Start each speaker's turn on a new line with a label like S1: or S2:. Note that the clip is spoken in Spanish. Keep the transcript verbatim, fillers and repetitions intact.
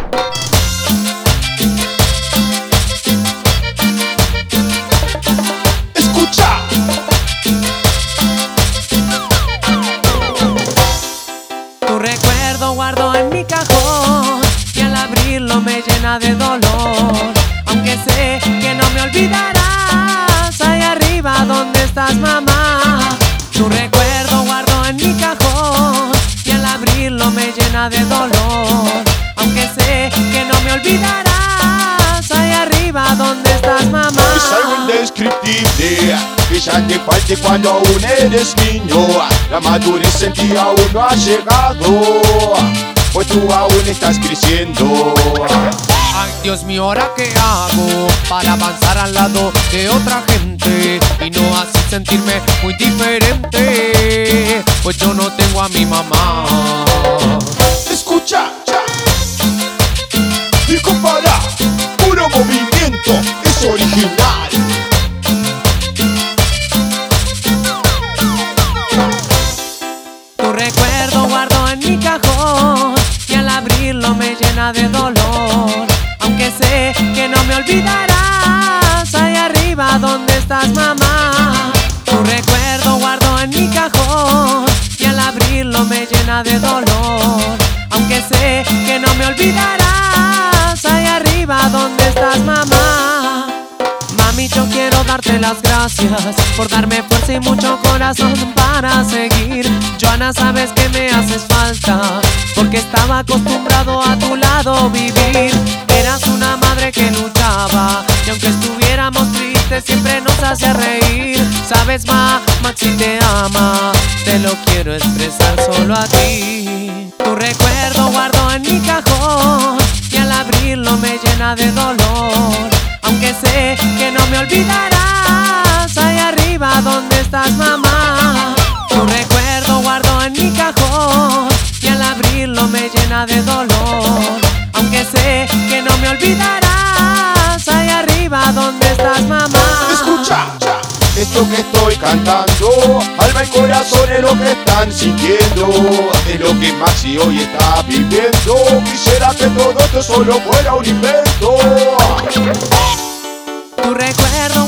S1: Escucha.
S2: Tu recuerdo guardo en mi cajón y al abrirlo me llena de dolor. Aunque sé que no me olvidarás, allá arriba donde estás, mamá. Tu recuerdo guardo en mi cajón y al abrirlo me llena de dolor. Aunque sé que no me olvidarás, allá arriba donde estás, mamá.
S1: Es algo indescriptible que ya te falte cuando aún eres niño. La madurez en ti aún no ha llegado, pues tú aún estás creciendo.
S2: Ay, Dios mío, ¿ahora qué hago para avanzar al lado de otra gente y no así sentirme muy diferente? Pues yo no tengo a mi mamá.
S1: Escucha, y compara, puro movimiento, es original.
S2: Tu recuerdo guardo en mi cajón y al abrirlo me llena de dolor. Aunque sé que no me olvidarás, allá arriba donde estás, mamá. Tu recuerdo guardo en mi cajón y al abrirlo me llena de dolor. Aunque sé que no me olvidarás, allá arriba donde estás, mamá. Mami, yo quiero darte las gracias por darme fuerza y mucho corazón para seguir. Joana, sabes que me haces falta porque estaba acostumbrado a tu lado vivir. Eras una madre que luchaba y aunque estuviéramos tristes siempre nos hacía reír. Sabes, ma, Maxi te ama, te lo quiero expresar solo a ti. Tu recuerdo guardo en mi cajón y al abrirlo me llena de dolor. Aunque sé que no me olvidarás, allá arriba donde estás, mamá. Tu recuerdo guardo en mi cajón y al abrirlo me llena de dolor. Aunque sé que no me olvidarás, allá arriba donde estás, mamá.
S1: Escucha, esto que estoy cantando, alma y corazón es lo que están sintiendo, es lo que Maxi hoy está viviendo. Quisiera que todo esto solo fuera un invento.
S2: Tu recuerdo